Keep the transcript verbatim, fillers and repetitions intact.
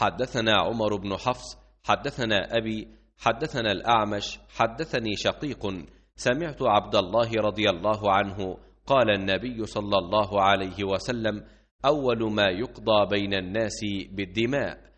حدثنا عمر بن حفص حدثنا أبي حدثنا الأعمش حدثني شقيق سمعت عبد الله رضي الله عنه قال النبي صلى الله عليه وسلم: أول ما يقضى بين الناس بالدماء.